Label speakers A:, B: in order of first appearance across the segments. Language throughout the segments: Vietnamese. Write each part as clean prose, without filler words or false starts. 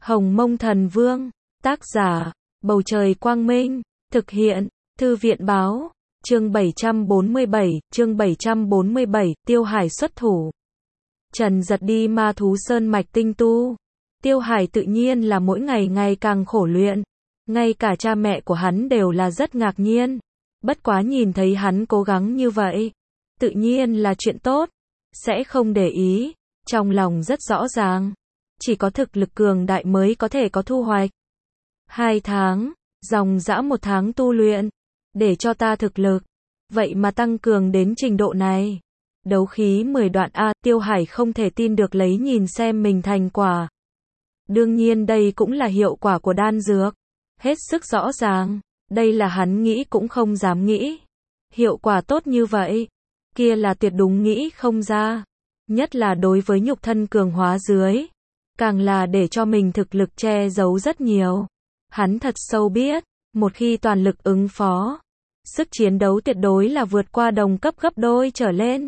A: Hồng Mông Thần Vương, tác giả, Bầu Trời Quang Minh, thực hiện, Thư viện Báo, chương 747, Tiêu Hải xuất thủ. Trần Giật đi Ma Thú Sơn mạch tinh tu. Tiêu Hải tự nhiên là mỗi ngày ngày càng khổ luyện. Ngay cả cha mẹ của hắn đều là rất ngạc nhiên. Bất quá nhìn thấy hắn cố gắng như vậy, tự nhiên là chuyện tốt, sẽ không để ý, trong lòng rất rõ ràng. Chỉ có thực lực cường đại mới có thể có thu hoạch. 2 tháng, dòng dã 1 tháng tu luyện, để cho ta thực lực, vậy mà tăng cường đến trình độ này. Đấu khí 10 đoạn A, Tiêu Hải không thể tin được lấy nhìn xem mình thành quả. Đương nhiên đây cũng là hiệu quả của đan dược. Hết sức rõ ràng, đây là hắn nghĩ cũng không dám nghĩ. Hiệu quả tốt như vậy, kia là tuyệt đúng nghĩ không ra. Nhất là đối với nhục thân cường hóa dưới, càng là để cho mình thực lực che giấu rất nhiều. Hắn thật sâu biết, một khi toàn lực ứng phó, sức chiến đấu tuyệt đối là vượt qua đồng cấp gấp đôi trở lên.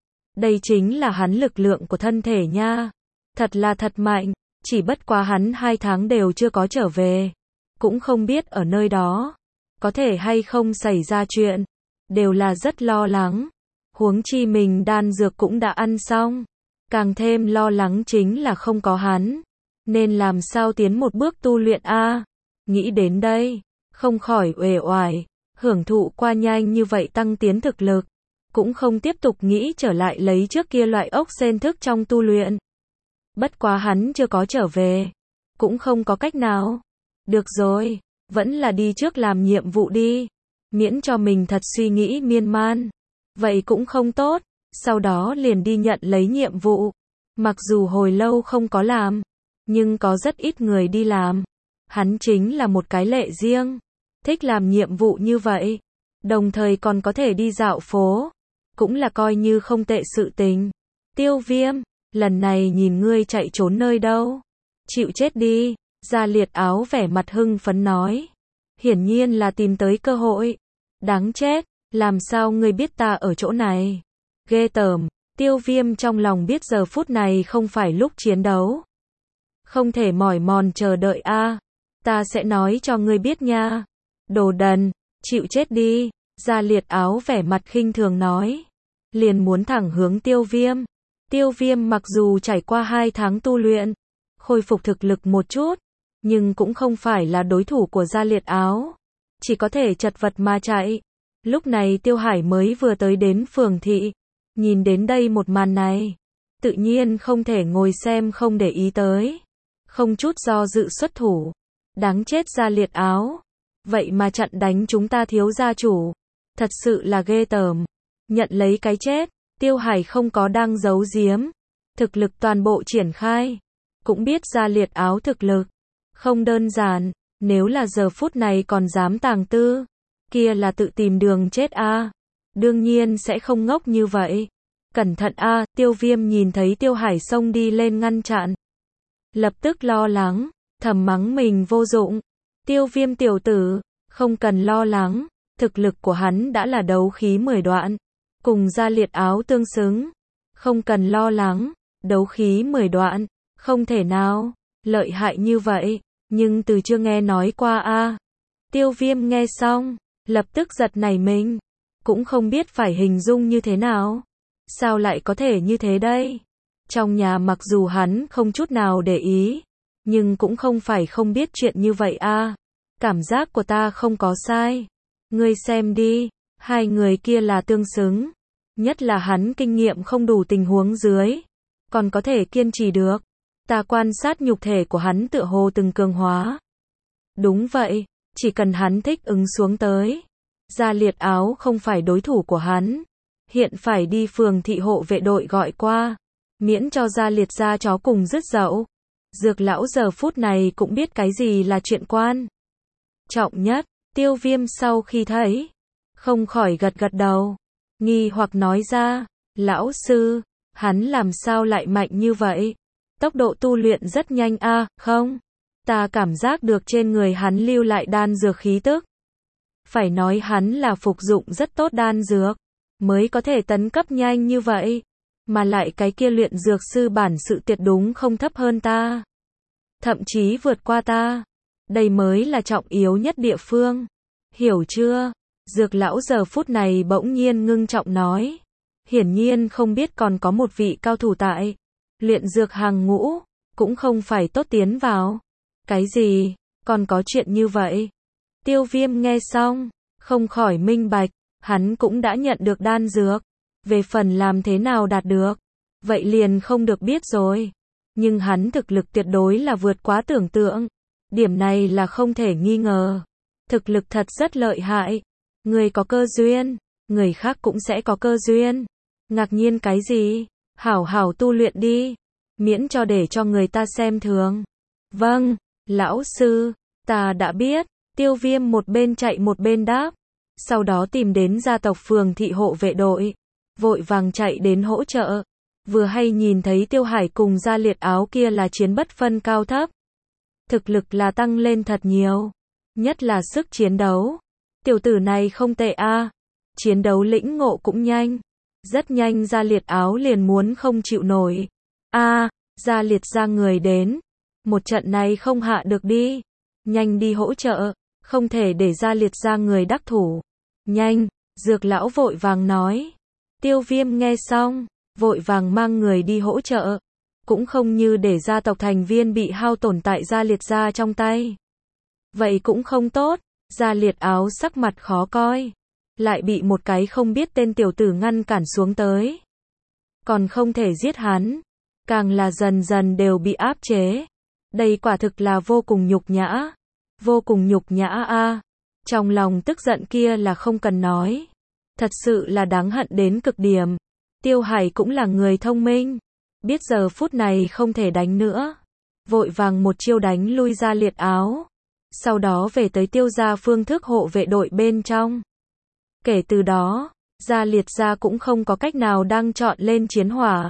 A: Đây chính là hắn lực lượng của thân thể nha. Thật là thật mạnh, chỉ bất quá hắn 2 tháng đều chưa có trở về. Cũng không biết ở nơi đó, có thể hay không xảy ra chuyện. Đều là rất lo lắng. Huống chi mình đan dược cũng đã ăn xong. Càng thêm lo lắng chính là không có hắn. Nên làm sao tiến một bước tu luyện a? Nghĩ đến đây, không khỏi uể oải, hưởng thụ qua nhanh như vậy tăng tiến thực lực. Cũng không tiếp tục nghĩ trở lại lấy trước kia loại ốc sên thức trong tu luyện. Bất quá hắn chưa có trở về, cũng không có cách nào. Được rồi, vẫn là đi trước làm nhiệm vụ đi, miễn cho mình thật suy nghĩ miên man. Vậy cũng không tốt, sau đó liền đi nhận lấy nhiệm vụ. Mặc dù hồi lâu không có làm, nhưng có rất ít người đi làm. Hắn chính là một cái lệ riêng, thích làm nhiệm vụ như vậy. Đồng thời còn có thể đi dạo phố, cũng là coi như không tệ sự tình. Tiêu Viêm, lần này nhìn ngươi chạy trốn nơi đâu? Chịu chết đi, Gia Liệt Áo vẻ mặt hưng phấn nói. Hiển nhiên là tìm tới cơ hội. Đáng chết, làm sao ngươi biết ta ở chỗ này? Ghê tởm, Tiêu Viêm trong lòng biết giờ phút này không phải lúc chiến đấu. Không thể mỏi mòn chờ đợi a. Ta sẽ nói cho ngươi biết nha. Đồ đần, chịu chết đi, Gia Liệt Áo vẻ mặt khinh thường nói. Liền muốn thẳng hướng Tiêu Viêm. Tiêu Viêm mặc dù trải qua 2 tháng tu luyện, khôi phục thực lực một chút, nhưng cũng không phải là đối thủ của Gia Liệt Áo. Chỉ có thể chật vật mà chạy. Lúc này Tiêu Hải mới vừa tới đến phường thị. Nhìn đến đây một màn này, tự nhiên không thể ngồi xem không để ý tới. Không chút do dự xuất thủ. Đáng chết Gia Liệt Áo. Vậy mà chặn đánh chúng ta thiếu gia chủ. Thật sự là ghê tởm. Nhận lấy cái chết, Tiêu Hải không có đang giấu giếm. Thực lực toàn bộ triển khai. Cũng biết Gia Liệt Áo thực lực không đơn giản. Nếu là giờ phút này còn dám tàng tư, kia là tự tìm đường chết a. Đương nhiên sẽ không ngốc như vậy. Cẩn thận a. Tiêu Viêm nhìn thấy Tiêu Hải xông đi lên ngăn chặn, lập tức lo lắng, thầm mắng mình vô dụng. Tiêu Viêm tiểu tử, không cần lo lắng, thực lực của hắn đã là đấu khí 10 đoạn, cùng Gia Liệt Áo tương xứng. Không cần lo lắng, đấu khí 10 đoạn, không thể nào lợi hại như vậy, nhưng từ chưa nghe nói qua a. Tiêu Viêm nghe xong, lập tức giật nảy mình, cũng không biết phải hình dung như thế nào. Sao lại có thể như thế đây? Trong nhà mặc dù hắn không chút nào để ý, nhưng cũng không phải không biết chuyện như vậy a. Cảm giác của ta không có sai. Ngươi xem đi, hai người kia là tương xứng. Nhất là hắn kinh nghiệm không đủ tình huống dưới, còn có thể kiên trì được. Ta quan sát nhục thể của hắn tựa hồ từng cường hóa. Đúng vậy, chỉ cần hắn thích ứng xuống tới. Gia Liệt Áo không phải đối thủ của hắn. Hiện phải đi phường thị hộ vệ đội gọi qua, miễn cho Gia Liệt gia chó cùng dứt dậu. Dược lão giờ phút này cũng biết cái gì là chuyện quan trọng nhất. Tiêu Viêm sau khi thấy, không khỏi gật gật đầu, nghi hoặc nói ra, lão sư, hắn làm sao lại mạnh như vậy? Tốc độ tu luyện rất nhanh a. Không, ta cảm giác được trên người hắn lưu lại đan dược khí tức. Phải nói hắn là phục dụng rất tốt đan dược, mới có thể tấn cấp nhanh như vậy. Mà lại cái kia luyện dược sư bản sự tuyệt đúng không thấp hơn ta. thậm chí vượt qua ta. Đây mới là trọng yếu nhất địa phương. Hiểu chưa? Dược lão giờ phút này bỗng nhiên ngưng trọng nói. Hiển nhiên không biết còn có một vị cao thủ tại luyện dược hàng ngũ, cũng không phải tốt tiến vào. Cái gì? Còn có chuyện như vậy? Tiêu Viêm nghe xong, không khỏi minh bạch, hắn cũng đã nhận được đan dược. Về phần làm thế nào đạt được, vậy liền không được biết rồi. Nhưng hắn thực lực tuyệt đối là vượt quá tưởng tượng. Điểm này là không thể nghi ngờ. Thực lực thật rất lợi hại. Người có cơ duyên, người khác cũng sẽ có cơ duyên. Ngạc nhiên cái gì? Hảo hảo tu luyện đi, miễn cho để cho người ta xem thường. Vâng, lão sư, ta đã biết. Tiêu Viêm một bên chạy một bên đáp. Sau đó tìm đến gia tộc phường thị hộ vệ đội, vội vàng chạy đến hỗ trợ. Vừa hay nhìn thấy Tiêu Hải cùng Gia Liệt Áo kia là chiến bất phân cao thấp. Thực lực là tăng lên thật nhiều, nhất là sức chiến đấu. Tiểu tử này không tệ a, chiến đấu lĩnh ngộ cũng nhanh. Rất nhanh Gia Liệt Áo liền muốn không chịu nổi. Gia Liệt ra người đến. Một trận này không hạ được đi. Nhanh đi hỗ trợ, không thể để Gia Liệt ra người đắc thủ. Nhanh, Dược lão vội vàng nói. Tiêu Viêm nghe xong, vội vàng mang người đi hỗ trợ. Cũng không như để gia tộc thành viên bị hao tổn tại Gia Liệt gia trong tay. Vậy cũng không tốt. Gia Liệt Áo sắc mặt khó coi. Lại bị một cái không biết tên tiểu tử ngăn cản xuống tới. Còn không thể giết hắn. Càng là dần dần đều bị áp chế. Đây quả thực là vô cùng nhục nhã. Vô cùng nhục nhã a. Trong lòng tức giận kia là không cần nói. Thật sự là đáng hận đến cực điểm. Tiêu Hải cũng là người thông minh. Biết giờ phút này không thể đánh nữa. Vội vàng một chiêu đánh lui Gia Liệt Áo. Sau đó về tới Tiêu gia phương thức hộ vệ đội bên trong. Kể từ đó, Gia Liệt gia cũng không có cách nào đang chọn lên chiến hỏa.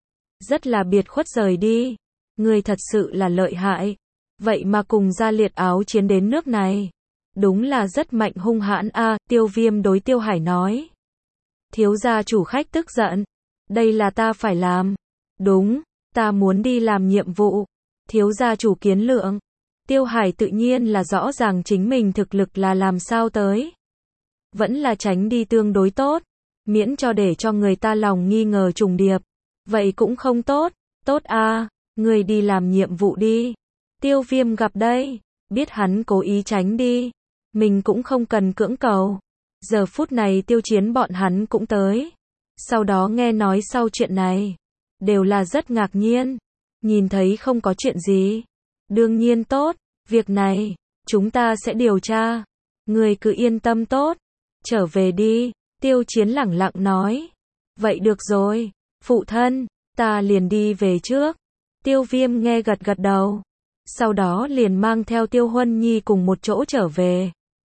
A: Rất là biệt khuất rời đi. Người thật sự là lợi hại. Vậy mà cùng Gia Liệt Áo chiến đến nước này. Đúng là rất mạnh hung hãn a. Tiêu Viêm đối Tiêu Hải nói. Thiếu gia chủ khách tức giận. Đây là ta phải làm. Đúng, ta muốn đi làm nhiệm vụ. Thiếu gia chủ kiến lượng. Tiêu Hải tự nhiên là rõ ràng chính mình thực lực là làm sao tới. Vẫn là tránh đi tương đối tốt. Miễn cho để cho người ta lòng nghi ngờ trùng điệp. Vậy cũng không tốt. Tốt a, người đi làm nhiệm vụ đi. Tiêu Viêm gặp đây. Biết hắn cố ý tránh đi. Mình cũng không cần cưỡng cầu. Giờ phút này Tiêu Chiến bọn hắn cũng tới. Sau đó nghe nói sau chuyện này. Đều là rất ngạc nhiên. Nhìn thấy không có chuyện gì. Đương nhiên tốt. Việc này, chúng ta sẽ điều tra. Người cứ yên tâm tốt. Trở về đi. Tiêu Chiến lẳng lặng nói. Vậy được rồi. Phụ thân, ta liền đi về trước. Tiêu Viêm nghe gật gật đầu. Sau đó liền mang theo Tiêu Huân Nhi cùng một chỗ trở về.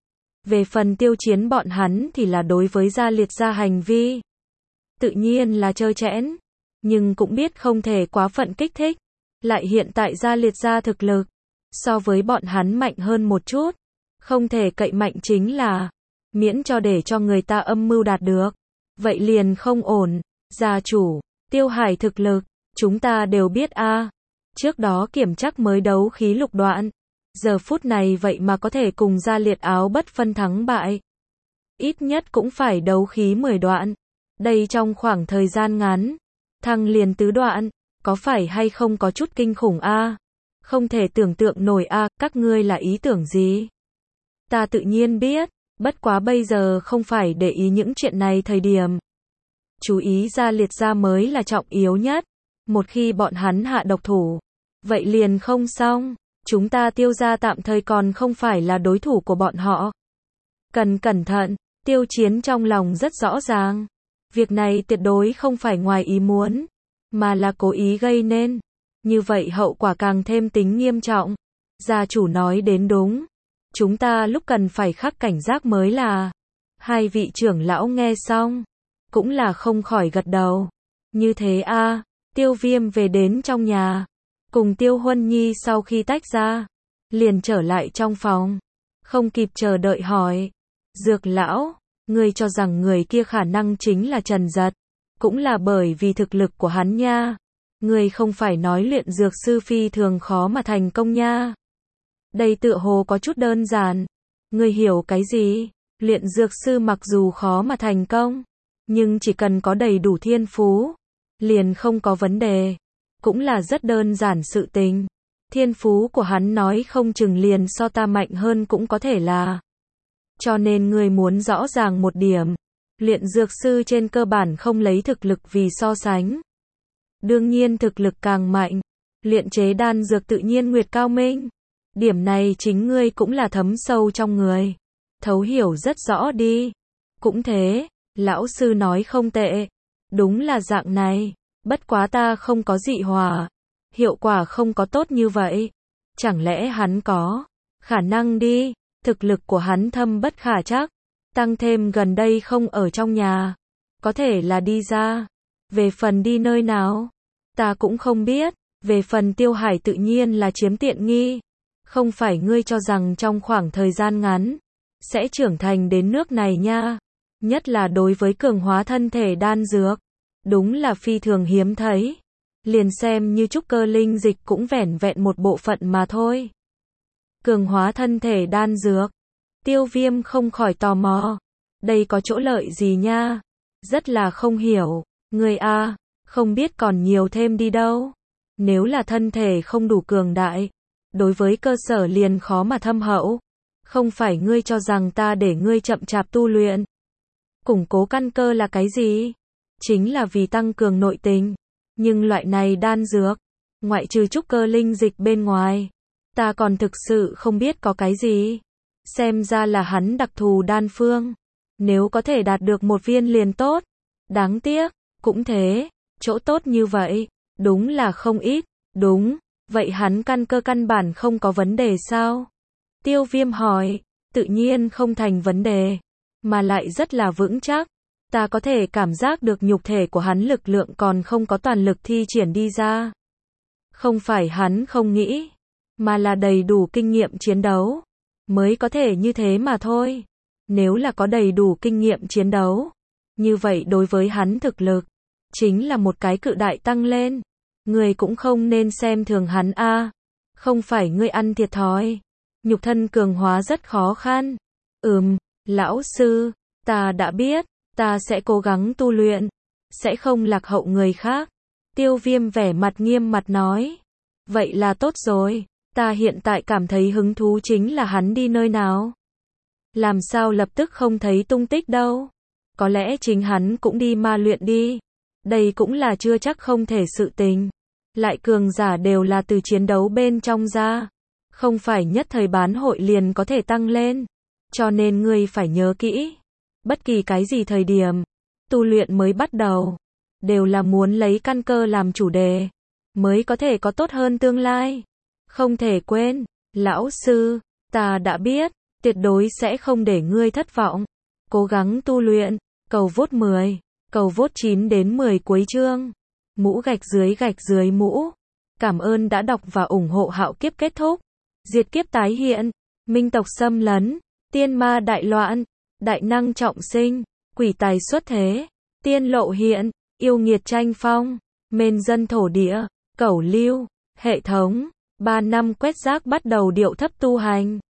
A: Về phần Tiêu Chiến bọn hắn thì là đối với Gia Liệt gia hành vi. Tự nhiên là trơ trẽn. Nhưng cũng biết không thể quá phận kích thích. Lại hiện tại Gia Liệt gia thực lực. So với bọn hắn mạnh hơn một chút. Không thể cậy mạnh chính là. Miễn cho để cho người ta âm mưu đạt được. Vậy liền không ổn. Gia chủ, Tiêu Hải thực lực. Chúng ta đều biết a. Trước đó kiểm chắc mới đấu khí lục đoạn. Giờ phút này vậy mà có thể cùng Gia Liệt Áo bất phân thắng bại. Ít nhất cũng phải đấu khí 10 đoạn. Đây trong khoảng thời gian ngắn. Thăng liền tứ đoạn. Có phải hay không có chút kinh khủng a? Không thể tưởng tượng nổi a. Các ngươi là ý tưởng gì? Ta tự nhiên biết. Bất quá bây giờ không phải để ý những chuyện này thời điểm. Chú ý Gia Liệt gia mới là trọng yếu nhất. Một khi bọn hắn hạ độc thủ. Vậy liền không xong. Chúng ta Tiêu gia tạm thời còn không phải là đối thủ của bọn họ. Cần cẩn thận. Tiêu Chiến trong lòng rất rõ ràng. Việc này tuyệt đối không phải ngoài ý muốn. Mà là cố ý gây nên. Như vậy hậu quả càng thêm tính nghiêm trọng. Gia chủ nói đến đúng. Chúng ta lúc cần phải khắc cảnh giác mới là. Hai vị trưởng lão nghe xong. Cũng là không khỏi gật đầu. Như thế a. Tiêu Viêm về đến trong nhà. Cùng Tiêu Huân Nhi sau khi tách ra. Liền trở lại trong phòng. Không kịp chờ đợi hỏi. Dược lão, ngươi cho rằng người kia khả năng chính là Trần Giật. Cũng là bởi vì thực lực của hắn nha. Ngươi không phải nói luyện dược sư phi thường khó mà thành công nha. Đây tựa hồ có chút đơn giản. Ngươi hiểu cái gì? Luyện dược sư mặc dù khó mà thành công, nhưng chỉ cần có đầy đủ thiên phú, liền không có vấn đề. Cũng là rất đơn giản sự tình. Thiên phú của hắn nói không chừng liền so ta mạnh hơn cũng có thể là. Cho nên ngươi muốn rõ ràng một điểm. Luyện dược sư trên cơ bản không lấy thực lực vì so sánh. Đương nhiên thực lực càng mạnh, luyện chế đan dược tự nhiên nguyệt cao minh. Điểm này chính ngươi cũng là thấm sâu trong người. Thấu hiểu rất rõ đi. Cũng thế, lão sư nói không tệ. Đúng là dạng này. Bất quá ta không có dị hỏa. Hiệu quả không có tốt như vậy. Chẳng lẽ hắn có khả năng đi. Thực lực của hắn thâm bất khả trắc. Tăng thêm gần đây không ở trong nhà. Có thể là đi ra. Về phần đi nơi nào, ta cũng không biết. Về phần Tiêu Hải tự nhiên là chiếm tiện nghi. Không phải ngươi cho rằng trong khoảng thời gian ngắn sẽ trưởng thành đến nước này nha. Nhất là đối với cường hóa thân thể đan dược. Đúng là phi thường hiếm thấy. Liền xem như trúc cơ linh dịch cũng vẻn vẹn một bộ phận mà thôi. Cường hóa thân thể đan dược. Tiêu Viêm không khỏi tò mò. Đây có chỗ lợi gì nha? Rất là không hiểu. Người a, không biết còn nhiều thêm đi đâu. Nếu là thân thể không đủ cường đại, đối với cơ sở liền khó mà thâm hậu. Không phải ngươi cho rằng ta để ngươi chậm chạp tu luyện. Củng cố căn cơ là cái gì? Chính là vì tăng cường nội tình. Nhưng loại này đan dược, ngoại trừ trúc cơ linh dịch bên ngoài, ta còn thực sự không biết có cái gì. Xem ra là hắn đặc thù đan phương. Nếu có thể đạt được một viên liền tốt. Đáng tiếc, cũng thế, chỗ tốt như vậy, đúng là không ít. Đúng, vậy hắn căn cơ căn bản không có vấn đề sao? Tiêu Viêm hỏi, tự nhiên không thành vấn đề, mà lại rất là vững chắc. Ta có thể cảm giác được nhục thể của hắn lực lượng còn không có toàn lực thi triển đi ra. Không phải hắn không nghĩ, mà là đầy đủ kinh nghiệm chiến đấu, mới có thể như thế mà thôi. Nếu là có đầy đủ kinh nghiệm chiến đấu, như vậy đối với hắn thực lực, chính là một cái cự đại tăng lên. Người cũng không nên xem thường hắn a. Không phải ngươi ăn thiệt thòi. Nhục thân cường hóa rất khó khăn. Lão sư, ta đã biết, ta sẽ cố gắng tu luyện, sẽ không lạc hậu người khác. Tiêu Viêm vẻ mặt nghiêm mặt nói. Vậy là tốt rồi, ta hiện tại cảm thấy hứng thú chính là hắn đi nơi nào. Làm sao lập tức không thấy tung tích đâu. Có lẽ chính hắn cũng đi ma luyện đi. Đây cũng là chưa chắc không thể sự tình. Lại cường giả đều là từ chiến đấu bên trong ra. Không phải nhất thời bán hội liền có thể tăng lên. Cho nên ngươi phải nhớ kỹ. Bất kỳ cái gì thời điểm, tu luyện mới bắt đầu, đều là muốn lấy căn cơ làm chủ đề, mới có thể có tốt hơn tương lai. Không thể quên, lão sư, ta đã biết, tuyệt đối sẽ không để ngươi thất vọng. Cố gắng tu luyện, cầu vote 10, cầu vote 9 đến 10 cuối chương. Mũ gạch dưới mũ. Cảm ơn đã đọc và ủng hộ Hạo Kiếp kết thúc. Diệt kiếp tái hiện, minh tộc xâm lấn, tiên ma đại loạn, đại năng trọng sinh, quỷ tài xuất thế, tiên lộ hiện, yêu nghiệt tranh phong, mền dân thổ địa, cẩu lưu, hệ thống, 3 năm quét rác bắt đầu điệu thấp tu hành.